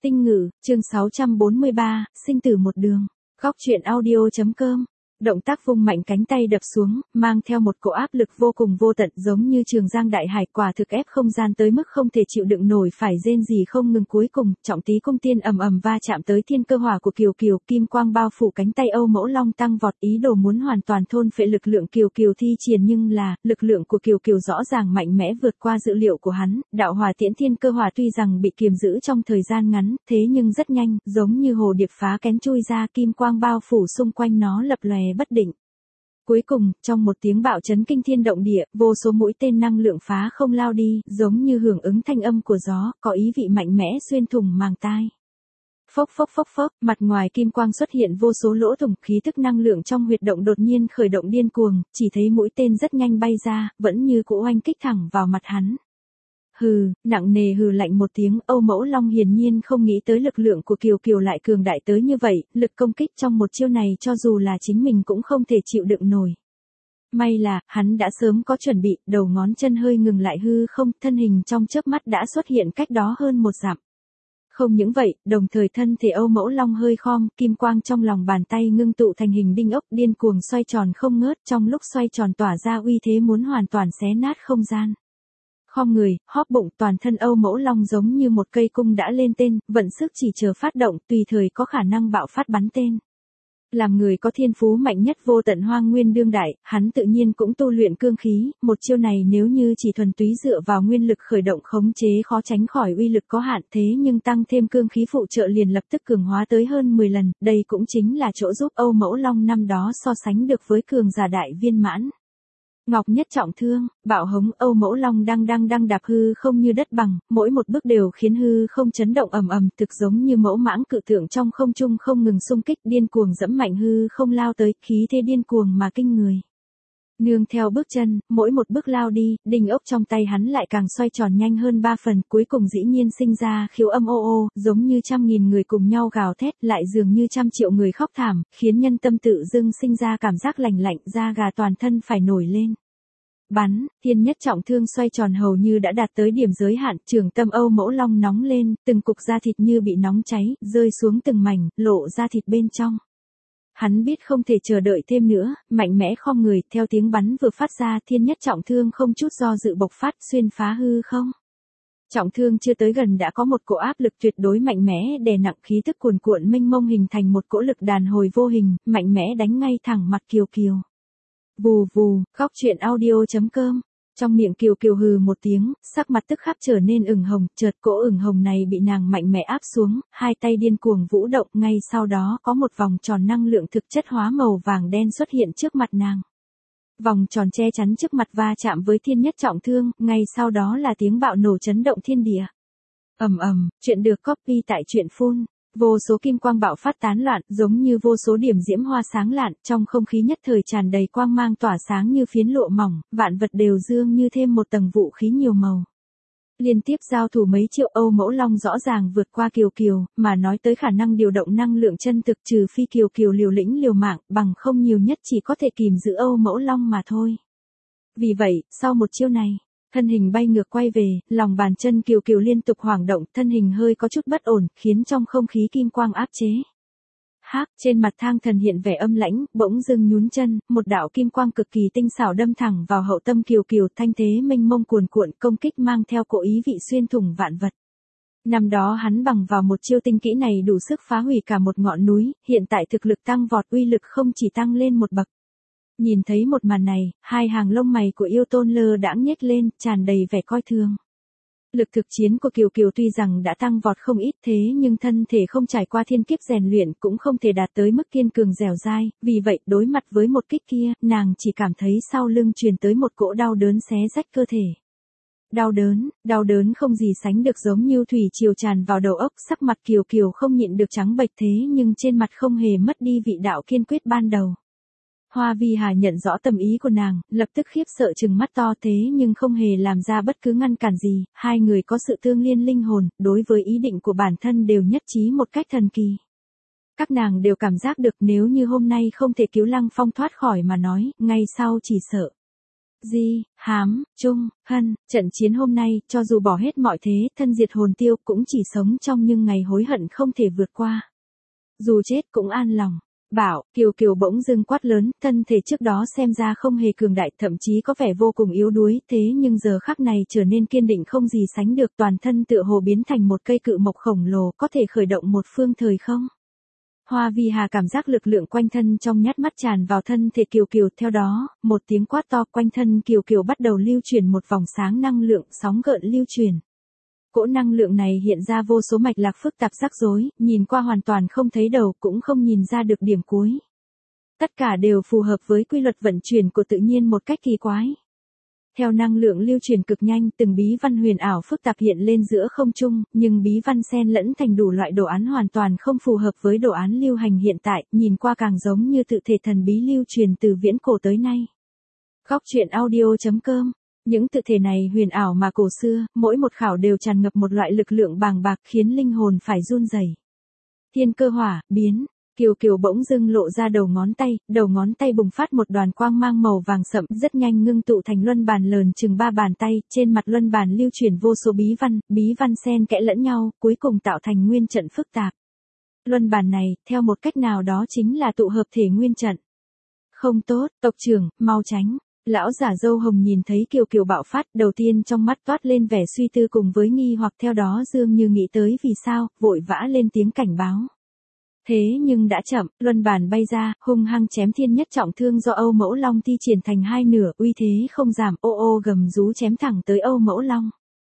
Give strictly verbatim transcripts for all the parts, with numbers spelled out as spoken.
Tinh ngữ, chương sáu trăm bốn mươi ba, sinh tử một đường. Góc truyện audio.com. Động tác vung mạnh cánh tay đập xuống, mang theo một cỗ áp lực vô cùng vô tận giống như trường giang đại hải, quả thực ép không gian tới mức không thể chịu đựng nổi, phải rên rỉ không ngừng. Cuối cùng, trọng tí cung tiên ầm ầm va chạm tới thiên cơ hỏa của Kiều Kiều, kim quang bao phủ cánh tay Âu Mẫu Long tăng vọt, ý đồ muốn hoàn toàn thôn phệ lực lượng Kiều Kiều thi triển, nhưng là, lực lượng của Kiều Kiều rõ ràng mạnh mẽ vượt qua dự liệu của hắn. Đạo hỏa tiễn thiên cơ hỏa tuy rằng bị kiềm giữ trong thời gian ngắn, thế nhưng rất nhanh, giống như hồ điệp phá kén chui ra, kim quang bao phủ xung quanh nó lập lòe bất định. Cuối cùng, trong một tiếng bạo chấn kinh thiên động địa, vô số mũi tên năng lượng phá không lao đi, giống như hưởng ứng thanh âm của gió, có ý vị mạnh mẽ xuyên thủng màng tai. Phốc phốc phốc phốc, mặt ngoài kim quang xuất hiện vô số lỗ thủng, khí tức năng lượng trong huyệt động đột nhiên khởi động điên cuồng, chỉ thấy mũi tên rất nhanh bay ra, vẫn như cũ oanh kích thẳng vào mặt hắn. Hừ, nặng nề hừ lạnh một tiếng, Âu Mẫu Long hiển nhiên không nghĩ tới lực lượng của Kiều Kiều lại cường đại tới như vậy, lực công kích trong một chiêu này cho dù là chính mình cũng không thể chịu đựng nổi. May là, hắn đã sớm có chuẩn bị, đầu ngón chân hơi ngừng lại hư không, thân hình trong chớp mắt đã xuất hiện cách đó hơn một dặm. Không những vậy, đồng thời thân thể Âu Mẫu Long hơi khom, kim quang trong lòng bàn tay ngưng tụ thành hình đinh ốc điên cuồng xoay tròn không ngớt, trong lúc xoay tròn tỏa ra uy thế muốn hoàn toàn xé nát không gian. Khom người, hóp bụng, toàn thân Âu Mẫu Long giống như một cây cung đã lên tên, vận sức chỉ chờ phát động, tùy thời có khả năng bạo phát bắn tên. Làm người có thiên phú mạnh nhất vô tận hoang nguyên đương đại, hắn tự nhiên cũng tu luyện cương khí, một chiêu này nếu như chỉ thuần túy dựa vào nguyên lực khởi động khống chế khó tránh khỏi uy lực có hạn, thế nhưng tăng thêm cương khí phụ trợ liền lập tức cường hóa tới hơn mười lần, đây cũng chính là chỗ giúp Âu Mẫu Long năm đó so sánh được với cường giả đại viên mãn. Ngọc nhất trọng thương, bạo hống, Âu Mẫu Long đang đang đang đạp hư không như đất bằng, mỗi một bước đều khiến hư không chấn động ầm ầm, thực giống như mẫu mãng cự tượng trong không trung không ngừng xung kích, điên cuồng dẫm mạnh hư không lao tới, khí thế điên cuồng mà kinh người. Nương theo bước chân, mỗi một bước lao đi, đinh ốc trong tay hắn lại càng xoay tròn nhanh hơn ba phần, cuối cùng dĩ nhiên sinh ra khiếu âm ô ô, giống như trăm nghìn người cùng nhau gào thét, lại dường như trăm triệu người khóc thảm, khiến nhân tâm tự dưng sinh ra cảm giác lạnh lạnh, da gà toàn thân phải nổi lên. Bắn, thiên nhất trọng thương xoay tròn hầu như đã đạt tới điểm giới hạn, trường tâm Âu Mẫu Long nóng lên, từng cục da thịt như bị nóng cháy, rơi xuống từng mảnh, lộ da thịt bên trong. Hắn biết không thể chờ đợi thêm nữa, mạnh mẽ khom người, theo tiếng bắn vừa phát ra, thiên nhất trọng thương không chút do dự bộc phát, xuyên phá hư không. Trọng thương chưa tới gần đã có một cỗ áp lực tuyệt đối mạnh mẽ đè nặng, khí tức cuồn cuộn mênh mông hình thành một cỗ lực đàn hồi vô hình, mạnh mẽ đánh ngay thẳng mặt Kiều Kiều. Vù vù, góc truyện audio.com. Trong miệng Kiều Kiều hừ một tiếng, sắc mặt tức khắc trở nên ửng hồng, chợt cỗ ửng hồng này bị nàng mạnh mẽ áp xuống, hai tay điên cuồng vũ động, ngay sau đó có một vòng tròn năng lượng thực chất hóa màu vàng đen xuất hiện trước mặt nàng. Vòng tròn che chắn trước mặt va chạm với thiên nhất trọng thương, ngay sau đó là tiếng bạo nổ chấn động thiên địa. Ầm ầm, chuyện được copy tại truyện phun. Vô số kim quang bạo phát tán loạn, giống như vô số điểm diễm hoa sáng lạn, trong không khí nhất thời tràn đầy quang mang tỏa sáng như phiến lụa mỏng, vạn vật đều dương như thêm một tầng vũ khí nhiều màu. Liên tiếp giao thủ mấy triệu, Âu Mẫu Long rõ ràng vượt qua Kiều Kiều, mà nói tới khả năng điều động năng lượng chân thực, trừ phi Kiều Kiều liều lĩnh liều mạng, bằng không nhiều nhất chỉ có thể kìm giữ Âu Mẫu Long mà thôi. Vì vậy, sau một chiêu này, thân hình bay ngược quay về, lòng bàn chân Kiều Kiều liên tục hoảng động, thân hình hơi có chút bất ổn, khiến trong không khí kim quang áp chế. Hắc, trên mặt Thang Thần hiện vẻ âm lãnh, bỗng dưng nhún chân, một đạo kim quang cực kỳ tinh xảo đâm thẳng vào hậu tâm Kiều Kiều, thanh thế mênh mông cuồn cuộn, công kích mang theo cỗ ý vị xuyên thủng vạn vật. Năm đó hắn bằng vào một chiêu tinh kỹ này đủ sức phá hủy cả một ngọn núi, hiện tại thực lực tăng vọt, uy lực không chỉ tăng lên một bậc. Nhìn thấy một màn này, hai hàng lông mày của Yêu Tôn lơ đãng nhếch lên, tràn đầy vẻ coi thường. Lực thực chiến của Kiều Kiều tuy rằng đã tăng vọt không ít, thế nhưng thân thể không trải qua thiên kiếp rèn luyện cũng không thể đạt tới mức kiên cường dẻo dai, vì vậy đối mặt với một kích kia, nàng chỉ cảm thấy sau lưng truyền tới một cỗ đau đớn xé rách cơ thể. Đau đớn, đau đớn không gì sánh được, giống như thủy triều tràn vào đầu óc, sắc mặt Kiều Kiều không nhịn được trắng bệch, thế nhưng trên mặt không hề mất đi vị đạo kiên quyết ban đầu. Hoa Vi Hà nhận rõ tâm ý của nàng, lập tức khiếp sợ trừng mắt to, thế nhưng không hề làm ra bất cứ ngăn cản gì, hai người có sự tương liên linh hồn, đối với ý định của bản thân đều nhất trí một cách thần kỳ. Các nàng đều cảm giác được nếu như hôm nay không thể cứu Lăng Phong thoát khỏi mà nói, ngay sau chỉ sợ Di, Hám, Trung, Hân, trận chiến hôm nay, cho dù bỏ hết mọi thế, thân diệt hồn tiêu cũng chỉ sống trong những ngày hối hận không thể vượt qua. Dù chết cũng an lòng. Bảo, Kiều Kiều bỗng dưng quát lớn, thân thể trước đó xem ra không hề cường đại, thậm chí có vẻ vô cùng yếu đuối, thế nhưng giờ khắc này trở nên kiên định không gì sánh được, toàn thân tựa hồ biến thành một cây cự mộc khổng lồ, có thể khởi động một phương thời không. Hoa Vi Hà cảm giác lực lượng quanh thân trong nhát mắt tràn vào thân thể Kiều Kiều, theo đó, một tiếng quát to, quanh thân Kiều Kiều bắt đầu lưu chuyển một vòng sáng năng lượng, sóng gợn lưu chuyển. Cỗ năng lượng này hiện ra vô số mạch lạc phức tạp rắc rối, nhìn qua hoàn toàn không thấy đầu, cũng không nhìn ra được điểm cuối. Tất cả đều phù hợp với quy luật vận chuyển của tự nhiên một cách kỳ quái. Theo năng lượng lưu truyền cực nhanh, từng bí văn huyền ảo phức tạp hiện lên giữa không trung, nhưng bí văn xen lẫn thành đủ loại đồ án hoàn toàn không phù hợp với đồ án lưu hành hiện tại, nhìn qua càng giống như tự thể thần bí lưu truyền từ viễn cổ tới nay. Góc truyện audio chấm com. Những tự thể này huyền ảo mà cổ xưa, mỗi một khảo đều tràn ngập một loại lực lượng bàng bạc khiến linh hồn phải run rẩy. Thiên cơ hỏa, biến. Kiều Kiều bỗng dưng lộ ra đầu ngón tay, đầu ngón tay bùng phát một đoàn quang mang màu vàng sậm, rất nhanh ngưng tụ thành luân bàn lớn chừng ba bàn tay, trên mặt luân bàn lưu chuyển vô số bí văn, bí văn xen kẽ lẫn nhau, cuối cùng tạo thành nguyên trận phức tạp. Luân bàn này, theo một cách nào đó chính là tụ hợp thể nguyên trận. Không tốt, tộc trưởng, mau tránh. Lão giả râu hồng nhìn thấy Kiều Kiều bạo phát, đầu tiên trong mắt toát lên vẻ suy tư cùng với nghi hoặc, theo đó dường như nghĩ tới vì sao, vội vã lên tiếng cảnh báo. Thế nhưng đã chậm, luân bàn bay ra, hung hăng chém thiên nhất trọng thương do Âu Mẫu Long thi triển thành hai nửa, uy thế không giảm, ô ô gầm rú chém thẳng tới Âu Mẫu Long.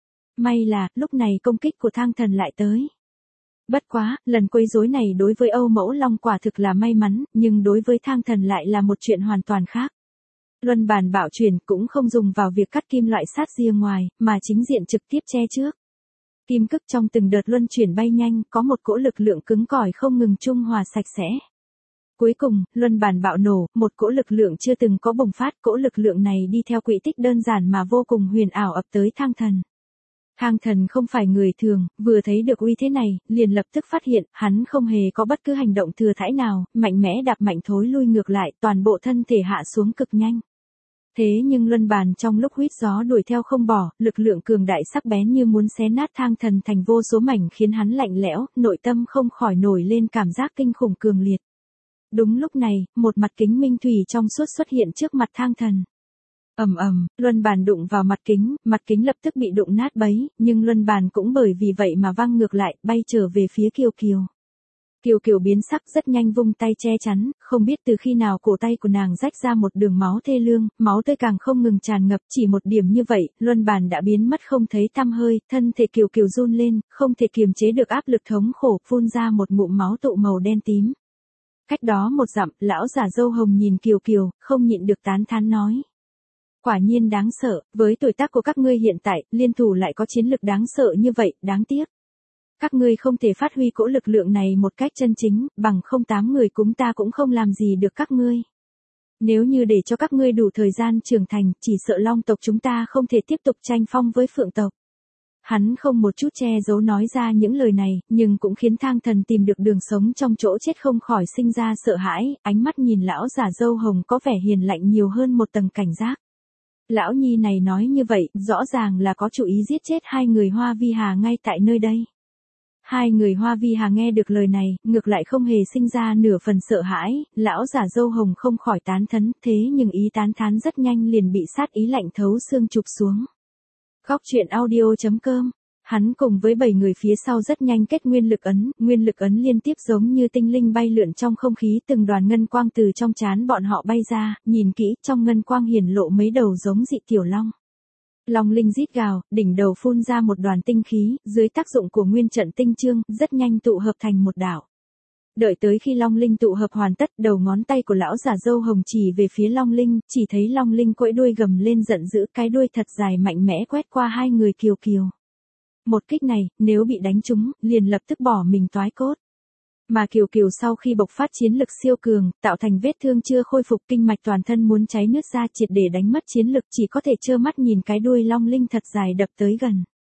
May là, lúc này công kích của Thang Thần lại tới. Bất quá, lần quấy rối này đối với Âu Mẫu Long quả thực là may mắn, nhưng đối với Thang Thần lại là một chuyện hoàn toàn khác. Luân bàn bảo truyền cũng không dùng vào việc cắt kim loại sát ria ngoài, mà chính diện trực tiếp che trước. Kim cức trong từng đợt luân chuyển bay nhanh, có một cỗ lực lượng cứng cỏi không ngừng trung hòa sạch sẽ. Cuối cùng, luân bàn bạo nổ, một cỗ lực lượng chưa từng có bùng phát, cỗ lực lượng này đi theo quỹ tích đơn giản mà vô cùng huyền ảo ập tới Thang Thần. Thang Thần không phải người thường, vừa thấy được uy thế này, liền lập tức phát hiện, hắn không hề có bất cứ hành động thừa thãi nào, mạnh mẽ đạp mạnh thối lui ngược lại, toàn bộ thân thể hạ xuống cực nhanh. Thế nhưng luân bàn trong lúc huýt gió đuổi theo không bỏ, lực lượng cường đại sắc bén như muốn xé nát Thang Thần thành vô số mảnh khiến hắn lạnh lẽo, nội tâm không khỏi nổi lên cảm giác kinh khủng cường liệt. Đúng lúc này, một mặt kính minh thủy trong suốt xuất hiện trước mặt Thang Thần. Ầm ầm, luân bàn đụng vào mặt kính, mặt kính lập tức bị đụng nát bấy, nhưng luân bàn cũng bởi vì vậy mà văng ngược lại, bay trở về phía Kiều Kiều. Kiều Kiều biến sắc rất nhanh vung tay che chắn, không biết từ khi nào cổ tay của nàng rách ra một đường máu thê lương, máu tươi càng không ngừng tràn ngập, chỉ một điểm như vậy, luân bàn đã biến mất không thấy tăm hơi, thân thể Kiều Kiều run lên, không thể kiềm chế được áp lực thống khổ, phun ra một ngụm máu tụ màu đen tím. Cách đó một dặm, lão giả râu hồng nhìn Kiều Kiều, không nhịn được tán thán nói. Quả nhiên đáng sợ, với tuổi tác của các ngươi hiện tại, liên thủ lại có chiến lực đáng sợ như vậy, đáng tiếc. Các ngươi không thể phát huy cỗ lực lượng này một cách chân chính, bằng không tám người chúng ta cũng không làm gì được các ngươi. Nếu như để cho các ngươi đủ thời gian trưởng thành, chỉ sợ Long tộc chúng ta không thể tiếp tục tranh phong với Phượng tộc. Hắn không một chút che giấu nói ra những lời này, nhưng cũng khiến Thang Thần tìm được đường sống trong chỗ chết không khỏi sinh ra sợ hãi, ánh mắt nhìn lão giả râu hồng có vẻ hiền lạnh nhiều hơn một tầng cảnh giác. Lão nhi này nói như vậy, rõ ràng là có chủ ý giết chết hai người Hoa Vi Hà ngay tại nơi đây. Hai người Hoa Vi Hà nghe được lời này, ngược lại không hề sinh ra nửa phần sợ hãi, lão giả râu hồng không khỏi tán thấn, thế nhưng ý tán thán rất nhanh liền bị sát ý lạnh thấu xương chụp xuống. Góc truyện audio chấm com. Hắn cùng với bảy người phía sau rất nhanh kết nguyên lực ấn, nguyên lực ấn liên tiếp giống như tinh linh bay lượn trong không khí, từng đoàn ngân quang từ trong trán bọn họ bay ra, nhìn kỹ, trong ngân quang hiển lộ mấy đầu giống dị tiểu long. Long linh rít gào, đỉnh đầu phun ra một đoàn tinh khí, dưới tác dụng của nguyên trận tinh chương, rất nhanh tụ hợp thành một đảo. Đợi tới khi Long linh tụ hợp hoàn tất, đầu ngón tay của lão giả râu hồng chỉ về phía Long linh, chỉ thấy Long linh quẫy đuôi gầm lên giận dữ, cái đuôi thật dài mạnh mẽ quét qua hai người Kiều Kiều. Một kích này, nếu bị đánh trúng, liền lập tức bỏ mình toái cốt. Mà Kiều Kiều sau khi bộc phát chiến lực siêu cường, tạo thành vết thương chưa khôi phục, kinh mạch toàn thân muốn cháy nứt ra, triệt để đánh mất chiến lực, chỉ có thể trơ mắt nhìn cái đuôi Long linh thật dài đập tới gần.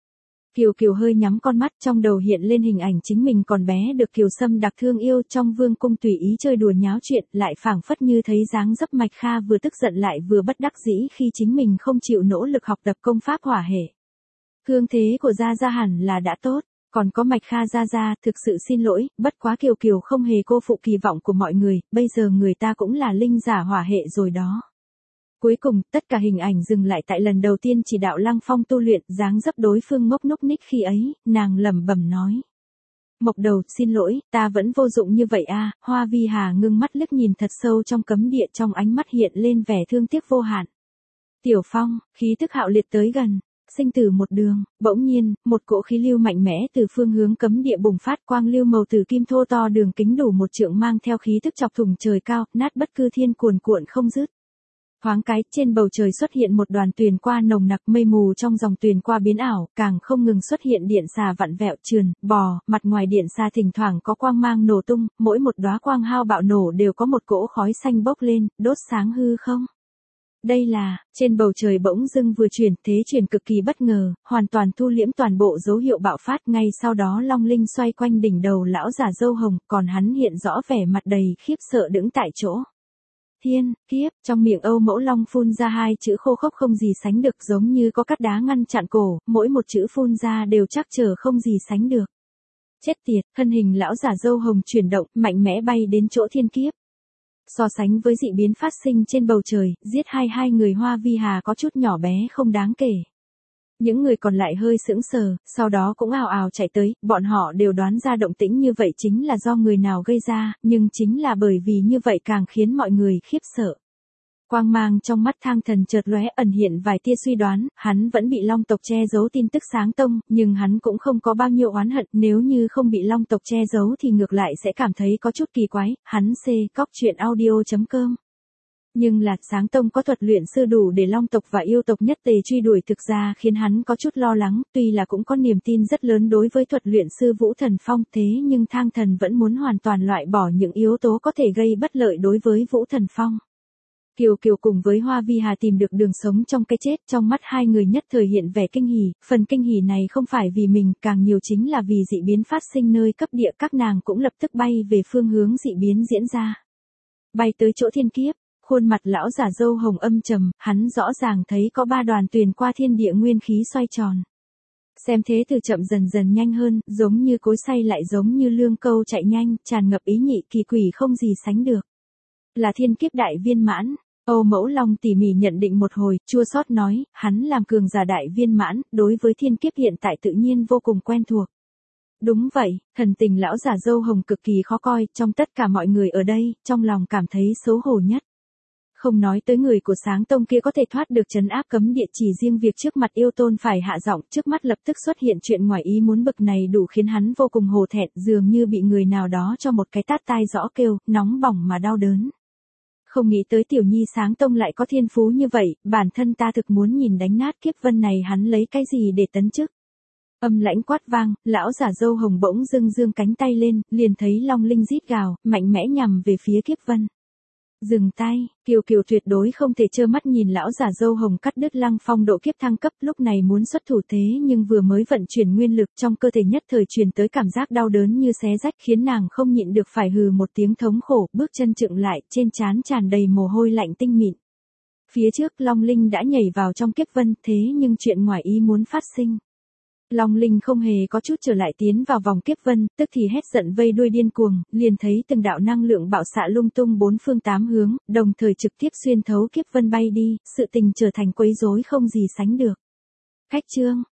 Kiều Kiều hơi nhắm con mắt, trong đầu hiện lên hình ảnh chính mình còn bé được Kiều Sâm đặc thương yêu trong vương cung tùy ý chơi đùa nháo chuyện, lại phảng phất như thấy dáng dấp Mạch Kha vừa tức giận lại vừa bất đắc dĩ khi chính mình không chịu nỗ lực học tập công pháp hỏa hệ. Thương thế của Gia Gia hẳn là đã tốt, còn có Mạch Kha Gia Gia, thực sự xin lỗi, bất quá Kiều Kiều không hề cô phụ kỳ vọng của mọi người, bây giờ người ta cũng là linh giả hỏa hệ rồi đó. Cuối cùng, tất cả hình ảnh dừng lại tại lần đầu tiên chỉ đạo Lăng Phong tu luyện, dáng dấp đối phương ngốc núc ních khi ấy, nàng lẩm bẩm nói. Mộc Đầu, xin lỗi, ta vẫn vô dụng như vậy a. Hoa Vi Hà ngưng mắt liếc nhìn thật sâu trong cấm địa, trong ánh mắt hiện lên vẻ thương tiếc vô hạn. Tiểu Phong, khí tức hạo liệt tới gần, sinh tử một đường, bỗng nhiên, một cỗ khí lưu mạnh mẽ từ phương hướng cấm địa bùng phát, quang lưu màu tử kim thô to đường kính đủ một trượng mang theo khí tức chọc thủng trời cao, nát bất cư thiên cuồn cuộn không dứt. Thoáng cái, trên bầu trời xuất hiện một đoàn tuyền qua nồng nặc, mây mù trong dòng tuyền qua biến ảo, càng không ngừng xuất hiện điện xà vặn vẹo trườn, bò, mặt ngoài điện xà thỉnh thoảng có quang mang nổ tung, mỗi một đóa quang hao bạo nổ đều có một cỗ khói xanh bốc lên, đốt sáng hư không. Đây là, trên bầu trời bỗng dưng vừa chuyển, thế chuyển cực kỳ bất ngờ, hoàn toàn thu liễm toàn bộ dấu hiệu bạo phát, ngay sau đó long linh xoay quanh đỉnh đầu lão giả râu hồng, còn hắn hiện rõ vẻ mặt đầy khiếp sợ đứng tại chỗ. Thiên, kiếp, trong miệng Âu Mẫu Long phun ra hai chữ khô khốc không gì sánh được, giống như có cắt đá ngăn chặn cổ, mỗi một chữ phun ra đều chắc chờ không gì sánh được. Chết tiệt, thân hình lão giả râu hồng chuyển động, mạnh mẽ bay đến chỗ thiên kiếp. So sánh với dị biến phát sinh trên bầu trời, giết hai hai người Hoa Vi Hà có chút nhỏ bé không đáng kể. Những người còn lại hơi sững sờ, sau đó cũng ào ào chạy tới, bọn họ đều đoán ra động tĩnh như vậy chính là do người nào gây ra, nhưng chính là bởi vì như vậy càng khiến mọi người khiếp sợ. Quang mang trong mắt Thang Thần chợt lóe, ẩn hiện vài tia suy đoán, hắn vẫn bị Long tộc che giấu tin tức Sáng Tông, nhưng hắn cũng không có bao nhiêu oán hận, nếu như không bị Long tộc che giấu thì ngược lại sẽ cảm thấy có chút kỳ quái. Hắn C cóc truyện audio chấm com. Nhưng là Sáng Tông có thuật luyện sư đủ để Long tộc và yêu tộc nhất tề truy đuổi, thực ra khiến hắn có chút lo lắng, tuy là cũng có niềm tin rất lớn đối với thuật luyện sư Vũ Thần Phong, thế nhưng Thang Thần vẫn muốn hoàn toàn loại bỏ những yếu tố có thể gây bất lợi đối với Vũ Thần Phong. Kiều Kiều cùng với Hoa Vi Hà tìm được đường sống trong cái chết, trong mắt hai người nhất thời hiện vẻ kinh hỉ, phần kinh hỉ này không phải vì mình, càng nhiều chính là vì dị biến phát sinh nơi cấp địa, các nàng cũng lập tức bay về phương hướng dị biến diễn ra. Bay tới chỗ thiên kiếp, khuôn mặt lão giả râu hồng âm trầm, hắn rõ ràng thấy có ba đoàn tuyền qua thiên địa nguyên khí xoay tròn. Xem thế từ chậm dần dần nhanh hơn, giống như cối xay lại giống như lương câu chạy nhanh, tràn ngập ý nhị kỳ quỷ không gì sánh được. Là thiên kiếp đại viên mãn. Âu Mẫu Long tỉ mỉ nhận định một hồi, chua xót nói, hắn làm cường giả đại viên mãn, đối với thiên kiếp hiện tại tự nhiên vô cùng quen thuộc. Đúng vậy, thần tình lão giả râu hồng cực kỳ khó coi, trong tất cả mọi người ở đây, trong lòng cảm thấy xấu hổ nhất. Không nói tới người của Sáng Tông kia có thể thoát được trấn áp cấm địa, chỉ riêng việc trước mặt yêu tôn phải hạ giọng, trước mắt lập tức xuất hiện chuyện ngoài ý muốn bực này đủ khiến hắn vô cùng hổ thẹn, dường như bị người nào đó cho một cái tát tai rõ kêu, nóng bỏng mà đau đớn. Không nghĩ tới tiểu nhi Sáng Tông lại có thiên phú như vậy, bản thân ta thực muốn nhìn đánh nát kiếp vân này hắn lấy cái gì để tấn chức. Âm lãnh quát vang, lão giả râu hồng bỗng dưng dương cánh tay lên, liền thấy long linh rít gào, mạnh mẽ nhằm về phía kiếp vân. Dừng tay, Kiều Kiều tuyệt đối không thể trơ mắt nhìn lão giả râu hồng cắt đứt Lăng Phong độ kiếp thăng cấp, lúc này muốn xuất thủ thế nhưng vừa mới vận chuyển nguyên lực trong cơ thể nhất thời truyền tới cảm giác đau đớn như xé rách, khiến nàng không nhịn được phải hừ một tiếng thống khổ, bước chân chững lại, trên trán tràn đầy mồ hôi lạnh tinh mịn. Phía trước Long Linh đã nhảy vào trong kiếp vân, thế nhưng chuyện ngoài ý muốn phát sinh. Long Linh không hề có chút trở lại tiến vào vòng kiếp vân, tức thì hét giận vây đuôi điên cuồng, liền thấy từng đạo năng lượng bạo xạ lung tung bốn phương tám hướng, đồng thời trực tiếp xuyên thấu kiếp vân bay đi, sự tình trở thành quấy rối không gì sánh được. Khách trương,